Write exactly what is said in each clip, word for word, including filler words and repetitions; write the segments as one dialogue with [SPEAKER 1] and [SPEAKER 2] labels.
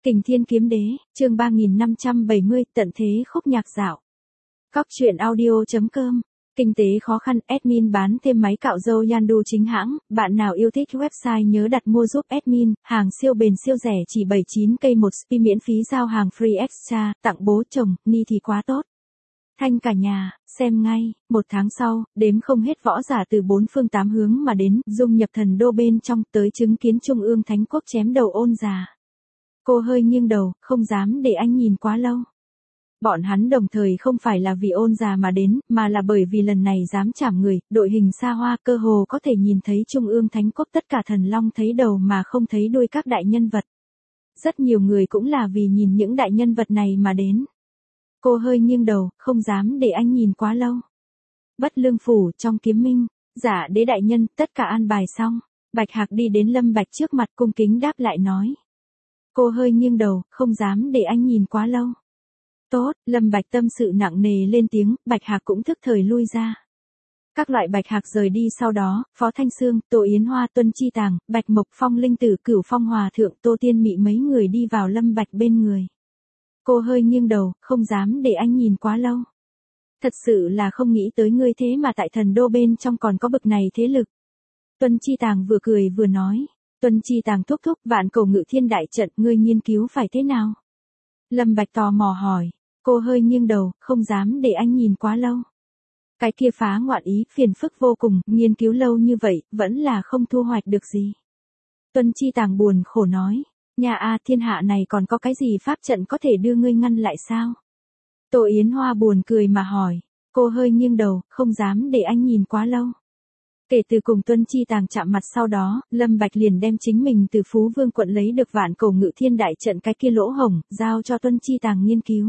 [SPEAKER 1] Kình Thiên Kiếm Đế, chương ba nghìn năm trăm bảy mươi, tận thế khúc nhạc dạo. Cóc truyện audio chấm com. Kinh tế khó khăn, admin bán thêm máy cạo râu Yandu chính hãng, bạn nào yêu thích website nhớ đặt mua giúp admin, hàng siêu bền siêu rẻ chỉ bảy mươi chín k một spi miễn phí giao hàng free extra, tặng bố chồng, ni thì quá tốt. Thanh cả nhà, xem ngay, một tháng sau, đếm không hết võ giả từ bốn phương tám hướng mà đến, dung nhập thần đô bên trong tới chứng kiến Trung ương Thánh Quốc chém đầu ôn già. Cô hơi nghiêng đầu, không dám để anh nhìn quá lâu. Bọn hắn đồng thời không phải là vì ôn già mà đến, mà là bởi vì lần này dám chảm người, đội hình xa hoa cơ hồ có thể nhìn thấy Trung ương Thánh Quốc tất cả thần long thấy đầu mà không thấy đuôi các đại nhân vật. Rất nhiều người cũng là vì nhìn những đại nhân vật này mà đến. Cô hơi nghiêng đầu, không dám để anh nhìn quá lâu. Bất Lương Phủ, trong Kiếm Minh, Giả Đế đại nhân, tất cả an bài xong. Bạch Hạc đi đến Lâm Bạch trước mặt cung kính đáp lại nói. Cô hơi nghiêng đầu, không dám để anh nhìn quá lâu. Tốt, Lâm Bạch tâm sự nặng nề lên tiếng, Bạch Hạc cũng thức thời lui ra. Các loại Bạch Hạc rời đi sau đó, Phó Thanh Sương, Tô Yến Hoa, Tuân Chi Tàng, Bạch Mộc Phong Linh Tử, Cửu Phong Hòa Thượng, Tô Tiên Mị mấy người đi vào Lâm Bạch bên người. Cô hơi nghiêng đầu, không dám để anh nhìn quá lâu. Thật sự là không nghĩ tới ngươi thế mà tại thần đô bên trong còn có bực này thế lực. Tuân Chi Tàng vừa cười vừa nói. Tuân Chi Tàng thúc thúc, Vạn Cổ Ngự Thiên đại trận, ngươi nghiên cứu phải thế nào? Lâm Bạch tò mò hỏi. Cô hơi nghiêng đầu, không dám để anh nhìn quá lâu. Cái kia phá ngoạn ý, phiền phức vô cùng, nghiên cứu lâu như vậy, vẫn là không thu hoạch được gì. Tuân Chi Tàng buồn khổ nói. Nhà a, thiên hạ này còn có cái gì pháp trận có thể đưa ngươi ngăn lại sao? Tô Yến Hoa buồn cười mà hỏi. Cô hơi nghiêng đầu, không dám để anh nhìn quá lâu. Kể từ cùng Tuân Chi Tàng chạm mặt sau đó, Lâm Bạch liền đem chính mình từ Phú Vương quận lấy được Vạn Cổ Ngự Thiên đại trận cái kia lỗ hổng, giao cho Tuân Chi Tàng nghiên cứu.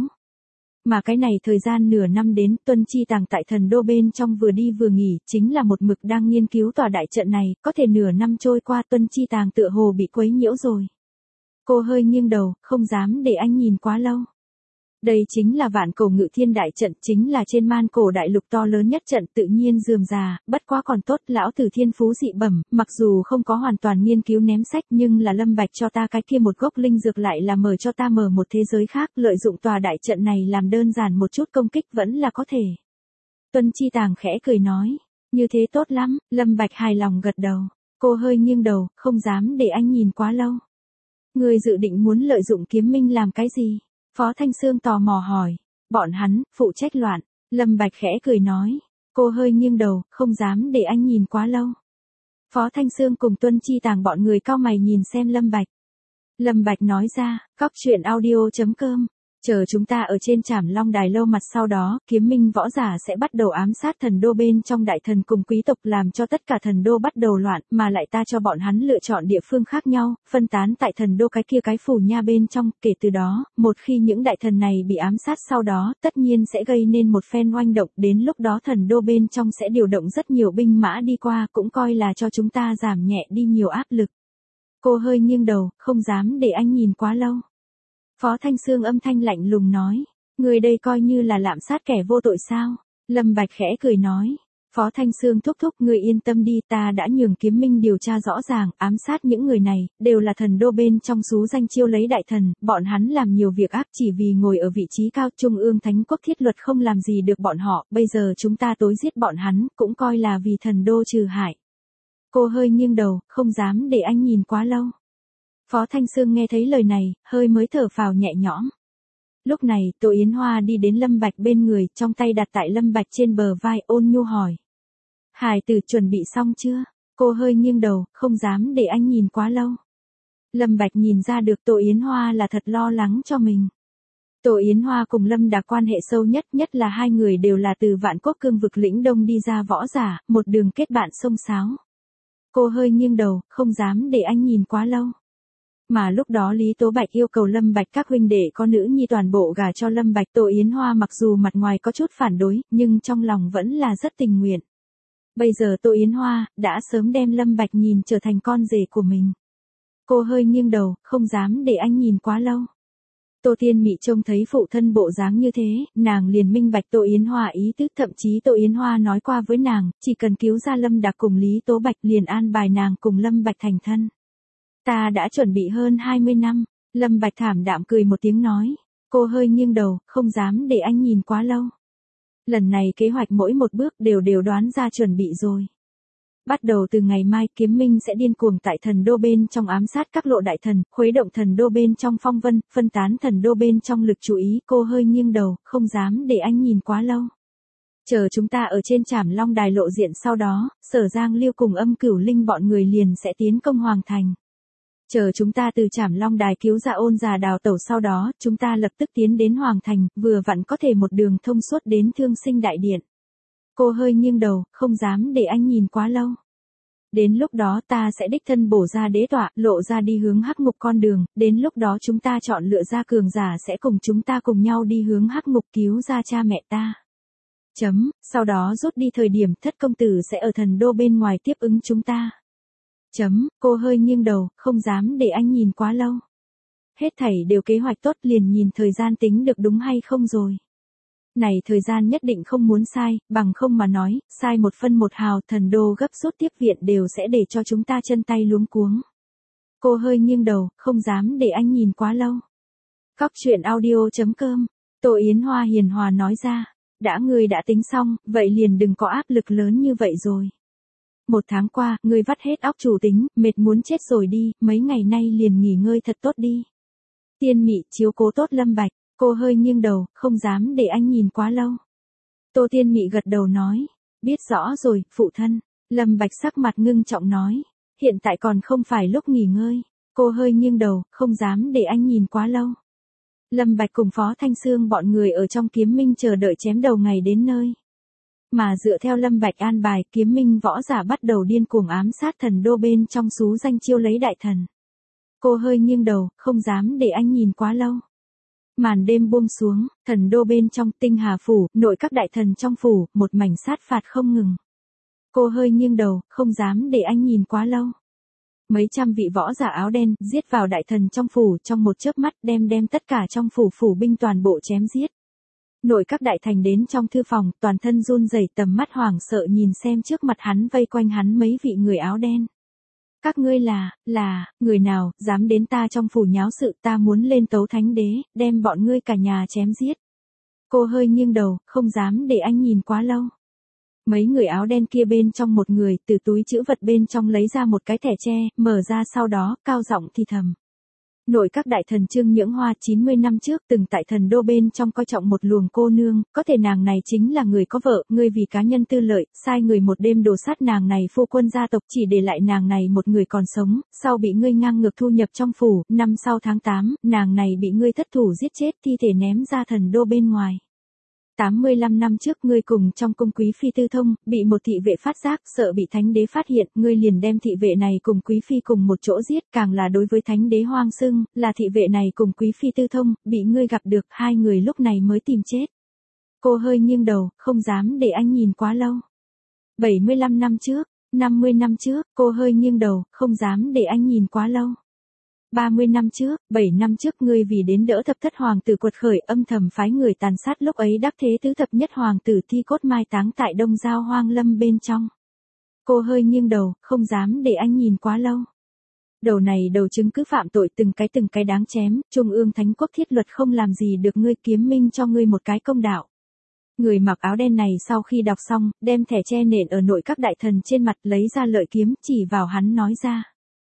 [SPEAKER 1] Mà cái này thời gian nửa năm đến, Tuân Chi Tàng tại thần đô bên trong vừa đi vừa nghỉ, chính là một mực đang nghiên cứu tòa đại trận này, có thể nửa năm trôi qua Tuân Chi Tàng tựa hồ bị quấy nhiễu rồi. Cô hơi nghiêng đầu, không dám để anh nhìn quá lâu. Đây chính là Vạn Cổ Ngự Thiên đại trận, chính là trên man cổ đại lục to lớn nhất trận, tự nhiên rườm rà, bất quá còn tốt, lão tử thiên phú dị bẩm, mặc dù không có hoàn toàn nghiên cứu ném sách, nhưng là Lâm Bạch cho ta cái kia một gốc linh dược lại là mở cho ta mở một thế giới khác, lợi dụng tòa đại trận này làm đơn giản một chút công kích vẫn là có thể. Tuân Chi Tàng khẽ cười nói, như thế tốt lắm. Lâm Bạch hài lòng gật đầu. Cô hơi nghiêng đầu, không dám để anh nhìn quá lâu. Ngươi dự định muốn lợi dụng Kiếm Minh làm cái gì? Phó Thanh Sương tò mò hỏi. Bọn hắn, phụ trách loạn. Lâm Bạch khẽ cười nói. Cô hơi nghiêng đầu, không dám để anh nhìn quá lâu. Phó Thanh Sương cùng Tuân Chi Tàng bọn người cau mày nhìn xem Lâm Bạch. Lâm Bạch nói ra, cóc truyện audio chấm com. Chờ chúng ta ở trên Trảm Long Đài lâu mặt sau đó, Kiếm Minh võ giả sẽ bắt đầu ám sát thần đô bên trong đại thần cùng quý tộc làm cho tất cả thần đô bắt đầu loạn, mà lại ta cho bọn hắn lựa chọn địa phương khác nhau, phân tán tại thần đô cái kia cái phủ nha bên trong, kể từ đó, một khi những đại thần này bị ám sát sau đó, tất nhiên sẽ gây nên một phen oanh động, đến lúc đó thần đô bên trong sẽ điều động rất nhiều binh mã đi qua, cũng coi là cho chúng ta giảm nhẹ đi nhiều áp lực. Cô hơi nghiêng đầu, không dám để anh nhìn quá lâu. Phó Thanh Sương âm thanh lạnh lùng nói, người đây coi như là lạm sát kẻ vô tội sao? Lâm Bạch khẽ cười nói, Phó Thanh Sương thúc thúc, người yên tâm đi, ta đã nhường Kiếm Minh điều tra rõ ràng, ám sát những người này, đều là thần đô bên trong xú danh chiêu lấy đại thần, bọn hắn làm nhiều việc ác chỉ vì ngồi ở vị trí cao, Trung ương Thánh Quốc thiết luật không làm gì được bọn họ, bây giờ chúng ta tối giết bọn hắn, cũng coi là vì thần đô trừ hại. Cô hơi nghiêng đầu, không dám để anh nhìn quá lâu. Phó Thanh Sương nghe thấy lời này, hơi mới thở phào nhẹ nhõm. Lúc này, Tô Yến Hoa đi đến Lâm Bạch bên người, trong tay đặt tại Lâm Bạch trên bờ vai, ôn nhu hỏi. Hải tử chuẩn bị xong chưa? Cô hơi nghiêng đầu, không dám để anh nhìn quá lâu. Lâm Bạch nhìn ra được Tô Yến Hoa là thật lo lắng cho mình. Tô Yến Hoa cùng Lâm Đạc quan hệ sâu nhất, nhất là hai người đều là từ Vạn Quốc cương vực lĩnh đông đi ra võ giả, một đường kết bạn xông xáo. Cô hơi nghiêng đầu, không dám để anh nhìn quá lâu. Mà lúc đó Lý Tố Bạch yêu cầu Lâm Bạch các huynh đệ có nữ nhi toàn bộ gả cho Lâm Bạch. Tô Yến Hoa mặc dù mặt ngoài có chút phản đối, nhưng trong lòng vẫn là rất tình nguyện. Bây giờ Tô Yến Hoa, đã sớm đem Lâm Bạch nhìn trở thành con rể của mình. Cô hơi nghiêng đầu, không dám để anh nhìn quá lâu. Tô Tiên Mị trông thấy phụ thân bộ dáng như thế, nàng liền minh bạch Tô Yến Hoa ý tứ, thậm chí Tô Yến Hoa nói qua với nàng, chỉ cần cứu ra Lâm Đạc cùng Lý Tố Bạch liền an bài nàng cùng Lâm Bạch thành thân. Ta đã chuẩn bị hơn hai mươi năm, Lâm Bạch thảm đạm cười một tiếng nói. Cô hơi nghiêng đầu, không dám để anh nhìn quá lâu. Lần này kế hoạch mỗi một bước đều đều đoán ra chuẩn bị rồi. Bắt đầu từ ngày mai, Kiếm Minh sẽ điên cuồng tại thần đô bên trong ám sát các lộ đại thần, khuấy động thần đô bên trong phong vân, phân tán thần đô bên trong lực chú ý. Cô hơi nghiêng đầu, không dám để anh nhìn quá lâu. Chờ chúng ta ở trên Trảm Long Đài lộ diện sau đó, Sở Giang Liêu cùng Âm Cửu Linh bọn người liền sẽ tiến công Hoàng Thành. Chờ chúng ta từ Trảm Long Đài cứu ra Ôn Già đào tẩu sau đó, chúng ta lập tức tiến đến Hoàng Thành, vừa vặn có thể một đường thông suốt đến Thương Sinh Đại Điện. Cô hơi nghiêng đầu, không dám để anh nhìn quá lâu. Đến lúc đó ta sẽ đích thân bổ ra đế tọa, lộ ra đi hướng hắc ngục con đường, đến lúc đó chúng ta chọn lựa ra cường giả sẽ cùng chúng ta cùng nhau đi hướng hắc ngục cứu ra cha mẹ ta. Chấm, sau đó rút đi thời điểm Thất công tử sẽ ở thần đô bên ngoài tiếp ứng chúng ta. Chấm, cô hơi nghiêng đầu, không dám để anh nhìn quá lâu. Hết thảy đều kế hoạch tốt, liền nhìn thời gian tính được đúng hay không rồi. Này thời gian nhất định không muốn sai, bằng không mà nói, sai một phân một hào thần đô gấp rút tiếp viện đều sẽ để cho chúng ta chân tay luống cuống. Cô hơi nghiêng đầu, không dám để anh nhìn quá lâu. Cóc truyện audio chấm com, Tô Yến Hoa hiền hòa nói ra, đã ngươi đã tính xong, vậy liền đừng có áp lực lớn như vậy rồi. Một tháng qua, ngươi vắt hết óc chủ tính, mệt muốn chết rồi đi, mấy ngày nay liền nghỉ ngơi thật tốt đi. Tiên Mị chiếu cố tốt Lâm Bạch. Cô hơi nghiêng đầu, không dám để anh nhìn quá lâu. Tô Tiên Mị gật đầu nói, biết rõ rồi, phụ thân. Lâm Bạch sắc mặt ngưng trọng nói, hiện tại còn không phải lúc nghỉ ngơi. Cô hơi nghiêng đầu, không dám để anh nhìn quá lâu. Lâm Bạch cùng Phó Thanh Sương bọn người ở trong Kiếm Minh chờ đợi chém đầu ngày đến nơi. Mà dựa theo Lâm Bạch an bài, Kiếm Minh võ giả bắt đầu điên cuồng ám sát thần đô bên trong xú danh chiêu lấy đại thần. Cô hơi nghiêng đầu, không dám để anh nhìn quá lâu. Màn đêm buông xuống, thần đô bên trong Tinh Hà phủ, nội các đại thần trong phủ, một mảnh sát phạt không ngừng. Cô hơi nghiêng đầu, không dám để anh nhìn quá lâu. Mấy trăm vị võ giả áo đen giết vào đại thần trong phủ, trong một chớp mắt đem đem tất cả trong phủ phủ binh toàn bộ chém giết. Nội các đại thành đến trong thư phòng, toàn thân run rẩy, tầm mắt hoảng sợ nhìn xem trước mặt hắn vây quanh hắn mấy vị người áo đen. Các ngươi là, là, người nào, dám đến ta trong phủ nháo sự, ta muốn lên tấu thánh đế, đem bọn ngươi cả nhà chém giết. Cô hơi nghiêng đầu, không dám để anh nhìn quá lâu. Mấy người áo đen kia bên trong một người, từ túi trữ vật bên trong lấy ra một cái thẻ tre, mở ra sau đó, cao giọng thì thầm. Nội các đại thần Trương Nhưỡng Hoa chín mươi năm trước từng tại thần đô bên trong coi trọng một luồng cô nương, có thể nàng này chính là người có vợ, ngươi vì cá nhân tư lợi, sai người một đêm đổ sát nàng này phu quân gia tộc, chỉ để lại nàng này một người còn sống, sau bị ngươi ngang ngược thu nhập trong phủ, năm sau tháng tám, nàng này bị ngươi thất thủ giết chết, thi thể ném ra thần đô bên ngoài. tám mươi lăm năm trước ngươi cùng trong cung quý phi tư thông, bị một thị vệ phát giác, sợ bị thánh đế phát hiện, ngươi liền đem thị vệ này cùng quý phi cùng một chỗ giết, càng là đối với thánh đế hoang xưng, là thị vệ này cùng quý phi tư thông, bị ngươi gặp được, hai người lúc này mới tìm chết. Cô hơi nghiêng đầu, không dám để anh nhìn quá lâu. bảy mươi lăm năm trước, năm mươi năm trước, cô hơi nghiêng đầu, không dám để anh nhìn quá lâu. ba mươi năm trước, bảy năm trước ngươi vì đến đỡ thập thất hoàng tử quật khởi âm thầm phái người tàn sát lúc ấy đắc thế tứ thập nhất hoàng tử thi cốt mai táng tại Đông Giao Hoang Lâm bên trong. Cô hơi nghiêng đầu, không dám để anh nhìn quá lâu. Đầu này đầu chứng cứ phạm tội từng cái từng cái đáng chém, Trung ương Thánh Quốc thiết luật không làm gì được ngươi, Kiếm Minh cho ngươi một cái công đạo. Người mặc áo đen này sau khi đọc xong, đem thẻ che nện ở nội các đại thần trên mặt, lấy ra lợi kiếm chỉ vào hắn nói ra.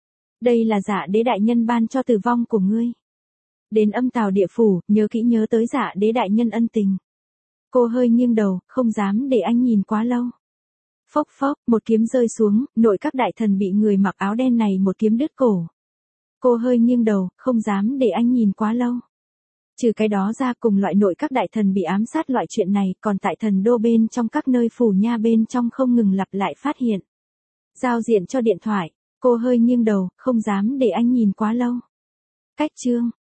[SPEAKER 1] Đây là Dạ Đế đại nhân ban cho tử vong của ngươi. Đến Âm Tào địa phủ, nhớ kỹ nhớ tới Dạ Đế đại nhân ân tình. Cô hơi nghiêng đầu, không dám để anh nhìn quá lâu. Phốc phốc, một kiếm rơi xuống, nội các đại thần bị người mặc áo đen này một kiếm đứt cổ. Cô hơi nghiêng đầu, không dám để anh nhìn quá lâu. Trừ cái đó ra, cùng loại nội các đại thần bị ám sát loại chuyện này, còn tại thần đô bên trong các nơi phủ nha bên trong không ngừng lặp lại phát hiện. Giao diện cho điện thoại. Cô hơi nghiêng đầu, không dám để anh nhìn quá lâu. Cách chương.